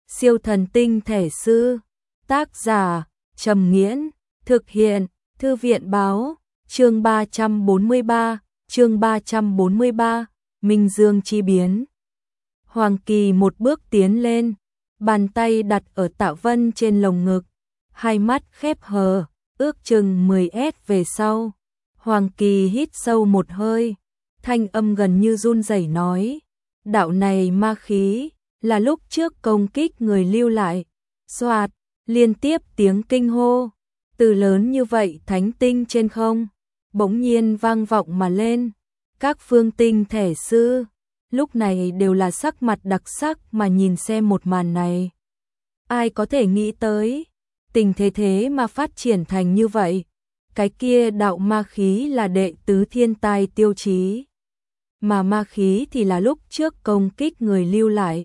Siêu thần tinh thể sư. Tác giả Trầm Nghiễn. Thực hiện Thư viện báo. Chương 343. Minh Dương chi biến. Hoàng Kỳ một bước tiến lên, bàn tay đặt ở Tạ Vân trên lồng ngực, hai mắt khép hờ, ước chừng 10 về sau. Hoàng Kỳ hít sâu một hơi, thanh âm gần như run rẩy nói, đạo này ma khí, là lúc trước công kích người lưu lại. Xoạt, liên tiếp tiếng kinh hô, từ lớn như vậy thánh tinh trên không, bỗng nhiên vang vọng mà lên. Các phương tinh thể sư, lúc này đều là sắc mặt đặc sắc mà nhìn xem một màn này. Ai có thể nghĩ tới, tình thế mà phát triển thành như vậy. Cái kia đạo ma khí là đệ tứ thiên tai tiêu chí, mà ma khí thì là lúc trước công kích người lưu lại.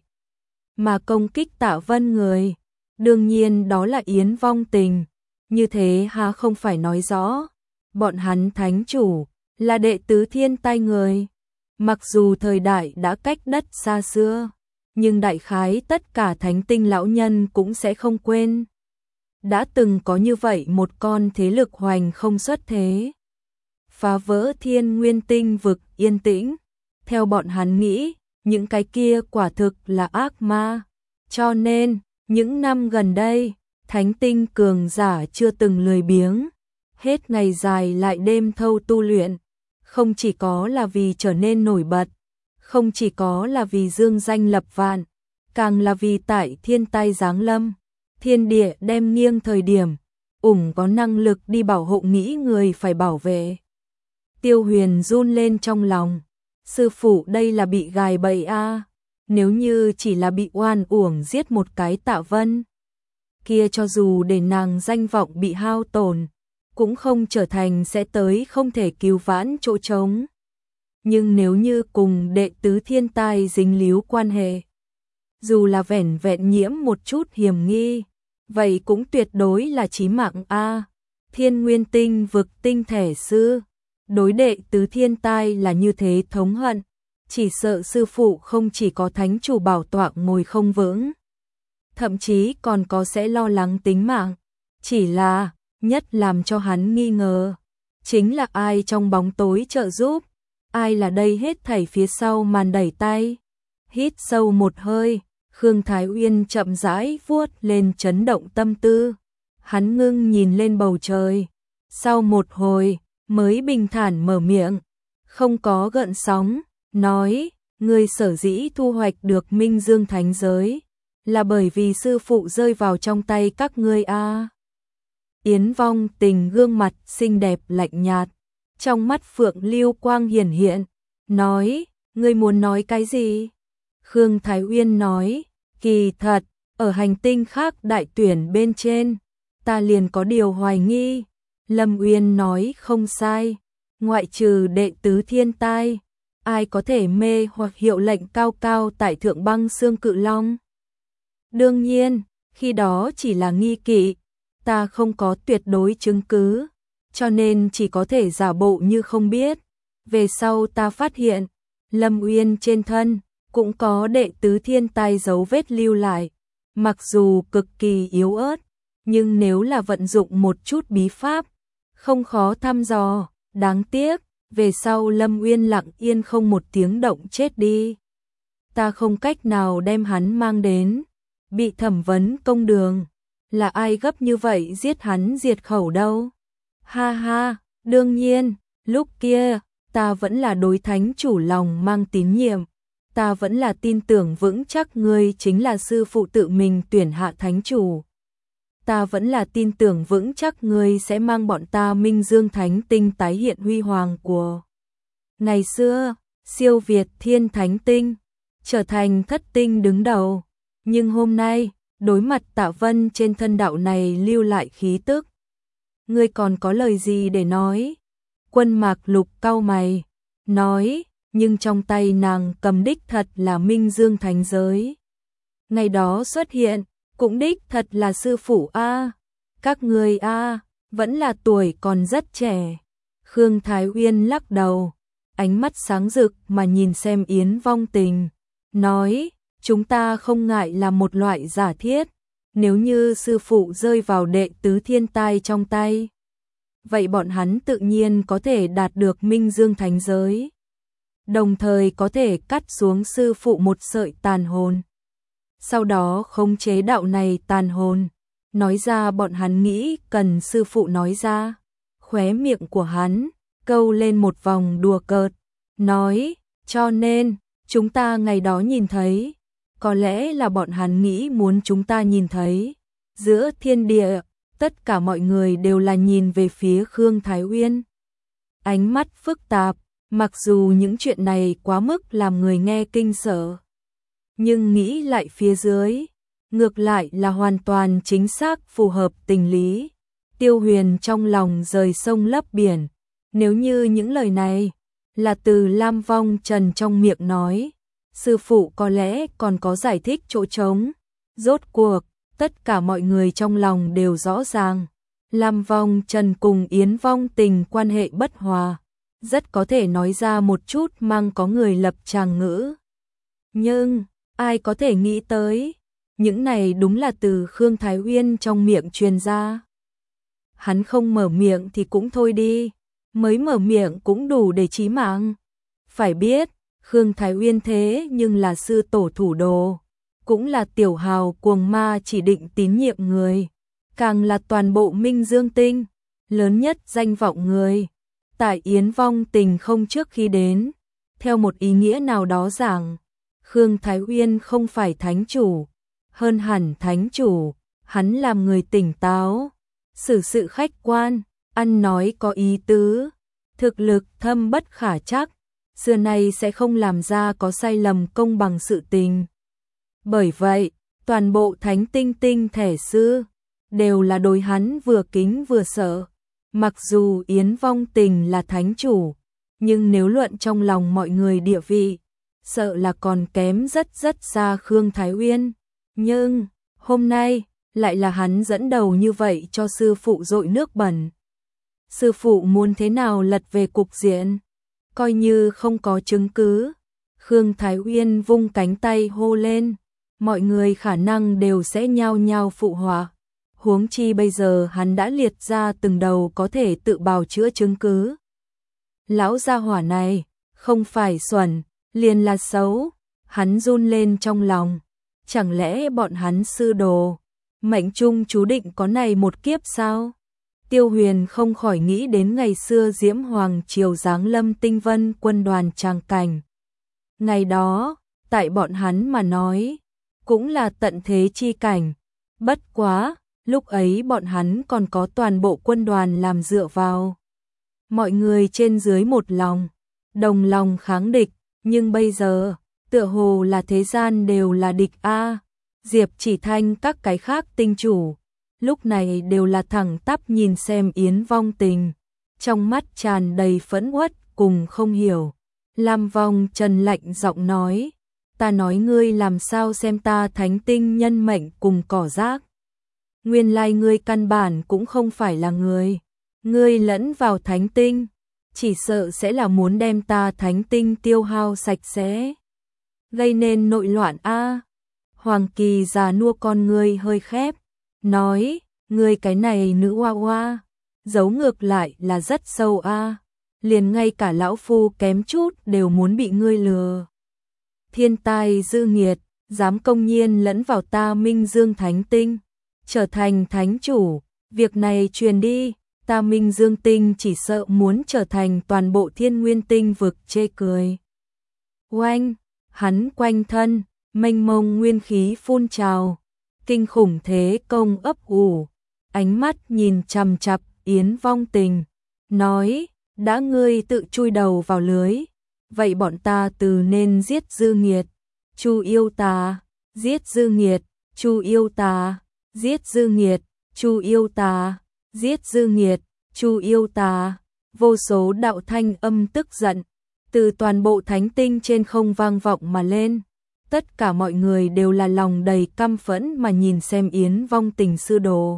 Mà công kích Tạ Vân người, đương nhiên đó là Yến Vong Tình. Như thế há không phải nói rõ, bọn hắn thánh chủ là đệ tứ thiên tai người. Mặc dù thời đại đã cách đất xa xưa, nhưng đại khái tất cả thánh tinh lão nhân cũng sẽ không quên. Đã từng có như vậy một con thế lực hoành không xuất thế, phá vỡ thiên nguyên tinh vực yên tĩnh. Theo bọn hắn nghĩ, những cái kia quả thực là ác ma. Cho nên, những năm gần đây, thánh tinh cường giả chưa từng lười biếng, hết ngày dài lại đêm thâu tu luyện. Không chỉ có là vì trở nên nổi bật, không chỉ có là vì dương danh lập vạn, càng là vì tại thiên tai giáng lâm, thiên địa đem nghiêng thời điểm, có năng lực đi bảo hộ nghĩ người phải bảo vệ. Tiêu Huyền run lên trong lòng, sư phụ đây là bị gài bẫy a. Nếu như chỉ là bị oan uổng giết một cái Tạ Vân, kia cho dù để nàng danh vọng bị hao tổn, cũng không trở thành sẽ tới không thể cứu vãn chỗ trống. Nhưng nếu như cùng đệ tứ thiên tai dính líu quan hệ, dù là vẻn vẹn nhiễm một chút hiểm nghi, vậy cũng tuyệt đối là chí mạng a. Thiên Nguyên Tinh vực tinh thể sư, đối đệ tứ thiên tai là như thế thống hận, chỉ sợ sư phụ không chỉ có thánh chủ bảo tọa ngồi không vững, thậm chí còn có sẽ lo lắng tính mạng. Chỉ là nhất làm cho hắn nghi ngờ, chính là ai trong bóng tối trợ giúp, ai là đây hết thảy phía sau màn đẩy tay. Hít sâu một hơi, Khương Thái Uyên chậm rãi vuốt lên chấn động tâm tư. Hắn ngưng nhìn lên bầu trời, sau một hồi mới bình thản mở miệng, không có gợn sóng, nói, người sở dĩ thu hoạch được Minh Dương Thánh Giới, là bởi vì sư phụ rơi vào trong tay các ngươi a. Yến Vong Tình gương mặt xinh đẹp lạnh nhạt, trong mắt phượng lưu quang hiển hiện, nói, ngươi muốn nói cái gì? Khương Thái Uyên nói, kỳ thật, ở hành tinh khác đại tuyển bên trên, ta liền có điều hoài nghi. Lâm Uyên nói không sai, ngoại trừ đệ tứ thiên tai, ai có thể mê hoặc hiệu lệnh cao cao tại thượng băng xương cự long? Đương nhiên, khi đó chỉ là nghi kỵ, ta không có tuyệt đối chứng cứ, cho nên chỉ có thể giả bộ như không biết. Về sau ta phát hiện, Lâm Uyên trên thân cũng có đệ tứ thiên tai dấu vết lưu lại, mặc dù cực kỳ yếu ớt, nhưng nếu là vận dụng một chút bí pháp, không khó thăm dò. Đáng tiếc, về sau Lâm Uyên lặng yên không một tiếng động chết đi. Ta không cách nào đem hắn mang đến, bị thẩm vấn công đường. Là ai gấp như vậy giết hắn diệt khẩu đâu? Ha ha, đương nhiên, lúc kia, ta vẫn là đối thánh chủ lòng mang tín nhiệm. Ta vẫn là tin tưởng vững chắc ngươi chính là sư phụ tự mình tuyển hạ thánh chủ. Ta vẫn là tin tưởng vững chắc ngươi sẽ mang bọn ta Minh Dương Thánh Tinh tái hiện huy hoàng của ngày xưa, siêu việt thiên thánh tinh, trở thành thất tinh đứng đầu. Nhưng hôm nay, đối mặt Tạ Vân trên thân đạo này lưu lại khí tức, ngươi còn có lời gì để nói? Quân Mạc Lục cau mày, nói, nhưng trong tay nàng cầm đích thật là Minh Dương Thánh Giới. Ngày đó xuất hiện, cũng đích thật là sư phụ a. Các ngươi a, vẫn là tuổi còn rất trẻ. Khương Thái Uyên lắc đầu, ánh mắt sáng rực mà nhìn xem Yến Vong Tình, nói, chúng ta không ngại là một loại giả thiết, nếu như sư phụ rơi vào đệ tứ thiên tai trong tay, vậy bọn hắn tự nhiên có thể đạt được minh dương thánh giới, đồng thời có thể cắt xuống sư phụ một sợi tàn hồn. Sau đó khống chế đạo này tàn hồn, nói ra bọn hắn nghĩ cần sư phụ nói ra. Khóe miệng của hắn câu lên một vòng đùa cợt, nói, cho nên, chúng ta ngày đó nhìn thấy, có lẽ là bọn hắn nghĩ muốn chúng ta nhìn thấy. Giữa thiên địa, tất cả mọi người đều là nhìn về phía Khương Thái Uyên. Ánh mắt phức tạp, mặc dù những chuyện này quá mức làm người nghe kinh sợ, nhưng nghĩ lại phía dưới, ngược lại là hoàn toàn chính xác phù hợp tình lý. Tiêu Huyền trong lòng rời sông lấp biển, nếu như những lời này là từ Lam Vong Trần trong miệng nói, sư phụ có lẽ còn có giải thích chỗ trống. Rốt cuộc, tất cả mọi người trong lòng đều rõ ràng, Lam Vong Trần cùng Yến Vong Tình quan hệ bất hòa, rất có thể nói ra một chút mang có người lập tràng ngữ. Nhưng, ai có thể nghĩ tới, những này đúng là từ Khương Thái Uyên trong miệng truyền ra. Hắn không mở miệng thì cũng thôi đi, mới mở miệng cũng đủ để chí mạng. Phải biết, Khương Thái Uyên thế nhưng là sư tổ thủ đồ, cũng là tiểu hào cuồng ma chỉ định tín nhiệm người, càng là toàn bộ Minh Dương Tinh, lớn nhất danh vọng người. Tại Yến Vong Tình không trước khi đến, theo một ý nghĩa nào đó rằng, Khương Thái Uyên không phải thánh chủ, hơn hẳn thánh chủ, hắn làm người tỉnh táo, xử sự khách quan, ăn nói có ý tứ, thực lực thâm bất khả trắc, xưa nay sẽ không làm ra có sai lầm công bằng sự tình. Bởi vậy, toàn bộ thánh tinh tinh thể sư đều là đối hắn vừa kính vừa sợ. Mặc dù Yến Vong Tình là thánh chủ, nhưng nếu luận trong lòng mọi người địa vị, sợ là còn kém rất rất xa Khương Thái Uyên. Nhưng, hôm nay, lại là hắn dẫn đầu như vậy cho sư phụ dội nước bẩn. Sư phụ muốn thế nào lật về cục diện, coi như không có chứng cứ. Khương Thái Uyên vung cánh tay hô lên, mọi người khả năng đều sẽ nhao nhao phụ họa. Huống chi bây giờ hắn đã liệt ra từng đầu có thể tự bào chữa chứng cứ. Lão gia hỏa này, không phải xuẩn, liền là xấu. Hắn run lên trong lòng. Chẳng lẽ bọn hắn sư đồ, mệnh trung chú định có này một kiếp sao? Tiêu Huyền không khỏi nghĩ đến ngày xưa Diễm Hoàng triều giáng lâm tinh vân quân đoàn tràng cảnh. Ngày đó, tại bọn hắn mà nói, cũng là tận thế chi cảnh. Bất quá, lúc ấy bọn hắn còn có toàn bộ quân đoàn làm dựa vào. Mọi người trên dưới một lòng, đồng lòng kháng địch, nhưng bây giờ, tựa hồ là thế gian đều là địch a. Diệp Chỉ Thanh các cái khác tinh chủ, lúc này đều là thẳng tắp nhìn xem Yến Vong Tình, trong mắt tràn đầy phẫn uất cùng không hiểu. Lam Vong Trần lạnh giọng nói, ta nói ngươi làm sao xem ta thánh tinh nhân mệnh cùng cỏ rác. Nguyên lai ngươi căn bản cũng không phải là người, ngươi lẫn vào thánh tinh, chỉ sợ sẽ là muốn đem ta thánh tinh tiêu hao sạch sẽ, gây nên nội loạn a. Hoàng Kỳ già nua con ngươi hơi khép, nói, ngươi cái này nữ hoa hoa, giấu ngược lại là rất sâu a, liền ngay cả lão phu kém chút đều muốn bị ngươi lừa. Thiên tai dư nghiệt, dám công nhiên lẫn vào ta Minh Dương Thánh Tinh, trở thành thánh chủ, việc này truyền đi, ta Minh Dương Tinh chỉ sợ muốn trở thành toàn bộ Thiên Nguyên Tinh vực chê cười. Oanh, hắn quanh thân, mênh mông nguyên khí phun trào, kinh khủng thế công ấp ủ, ánh mắt nhìn chằm chằm Yến Vong Tình, nói, đã ngươi tự chui đầu vào lưới, vậy bọn ta từ nên giết dư nghiệt, Chu yêu tà, giết dư nghiệt, Chu yêu tà, giết dư nghiệt, Chu yêu tà, giết dư nghiệt, Chu yêu tà. Vô số đạo thanh âm tức giận từ toàn bộ thánh tinh trên không vang vọng mà lên. Tất cả mọi người đều là lòng đầy căm phẫn mà nhìn xem Yến Vong Tình sư đồ.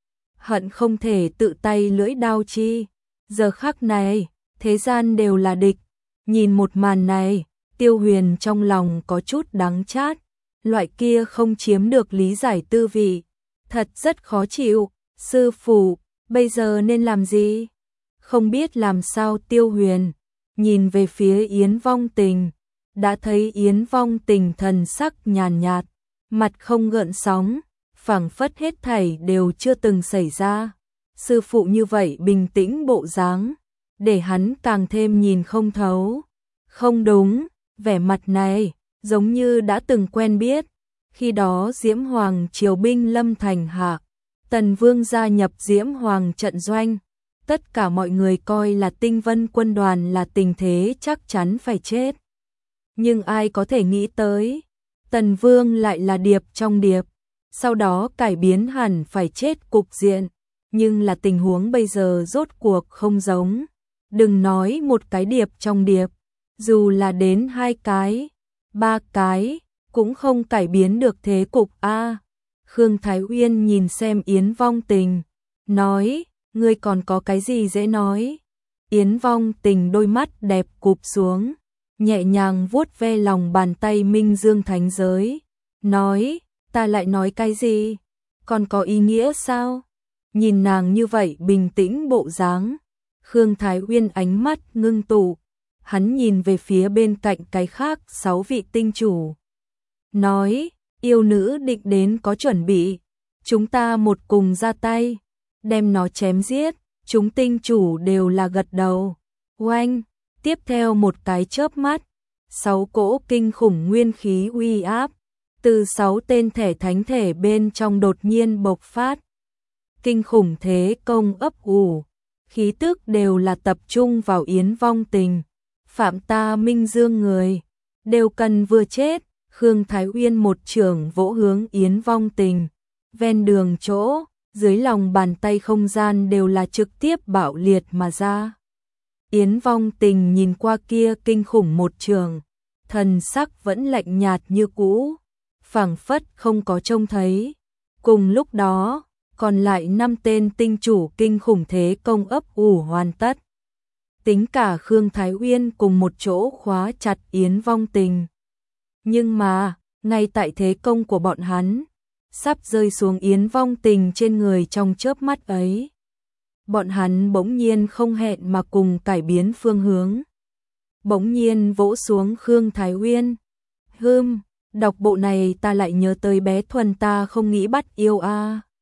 Hận không thể tự tay lưỡi đao chi. Giờ khắc này, thế gian đều là địch. Nhìn một màn này, Tiêu Huyền trong lòng có chút đắng chát. loại kia không chiếm được lý giải tư vị, thật rất khó chịu. Sư phụ, bây giờ nên làm gì? Không biết làm sao. Tiêu Huyền nhìn về phía Yến Vong Tình, đã thấy Yến Vong Tình thần sắc nhàn nhạt, mặt không gợn sóng, phảng phất hết thảy đều chưa từng xảy ra. Sư phụ như vậy bình tĩnh bộ dáng, để hắn càng thêm nhìn không thấu. Không đúng, vẻ mặt này giống như đã từng quen biết. Khi đó Diễm Hoàng triều binh lâm thành hạ, Tần Vương gia nhập Diễm Hoàng trận doanh, tất cả mọi người coi là Tinh Vân quân đoàn là tình thế chắc chắn phải chết. Nhưng ai có thể nghĩ tới, Tần Vương lại là điệp trong điệp, sau đó cải biến hẳn phải chết cục diện. Nhưng là tình huống bây giờ rốt cuộc không giống. Đừng nói một cái điệp trong điệp, dù là đến 2 cái, 3 cái, cũng không cải biến được thế cục a. Khương Thái Uyên nhìn xem Yến Vong Tình, nói, ngươi còn có cái gì dễ nói? Yến Vong Tình đôi mắt đẹp cụp xuống, nhẹ nhàng vuốt ve lòng bàn tay Minh Dương Thánh Giới, nói, ta lại nói cái gì? Còn có ý nghĩa sao? Nhìn nàng như vậy bình tĩnh bộ dáng, Khương Thái Uyên ánh mắt ngưng tụ, hắn nhìn về phía bên cạnh cái khác 6 vị tinh chủ, nói, yêu nữ định đến có chuẩn bị, chúng ta một cùng ra tay, đem nó chém giết. Chúng tinh chủ đều là gật đầu. Oanh, tiếp theo một cái chớp mắt, 6 cỗ kinh khủng nguyên khí uy áp từ 6 tên thể thánh thể bên trong đột nhiên bộc phát. Kinh khủng thế công ấp ủ, khí tức đều là tập trung vào Yến Vong Tình. Phạm ta Minh Dương người, đều cần vừa chết. Khương Thái Uyên một chưởng vỗ hướng Yến Vong Tình. Ven đường chỗ, dưới lòng bàn tay không gian đều là trực tiếp bạo liệt mà ra. Yến Vong Tình nhìn qua kia kinh khủng một trường, thần sắc vẫn lạnh nhạt như cũ, phảng phất không có trông thấy. Cùng lúc đó, còn lại 5 tên tinh chủ kinh khủng thế công ấp ủ hoàn tất. Tính cả Khương Thái Uyên cùng một chỗ khóa chặt Yến Vong Tình. Nhưng mà, ngay tại thế công của bọn hắn, sắp rơi xuống Yến Vong Tình trên người trong chớp mắt ấy, bọn hắn bỗng nhiên không hẹn mà cùng cải biến phương hướng. Bỗng nhiên vỗ xuống Khương Thái Uyên. Đọc bộ này ta lại nhớ tới bé Thuần ta không nghĩ bắt yêu a.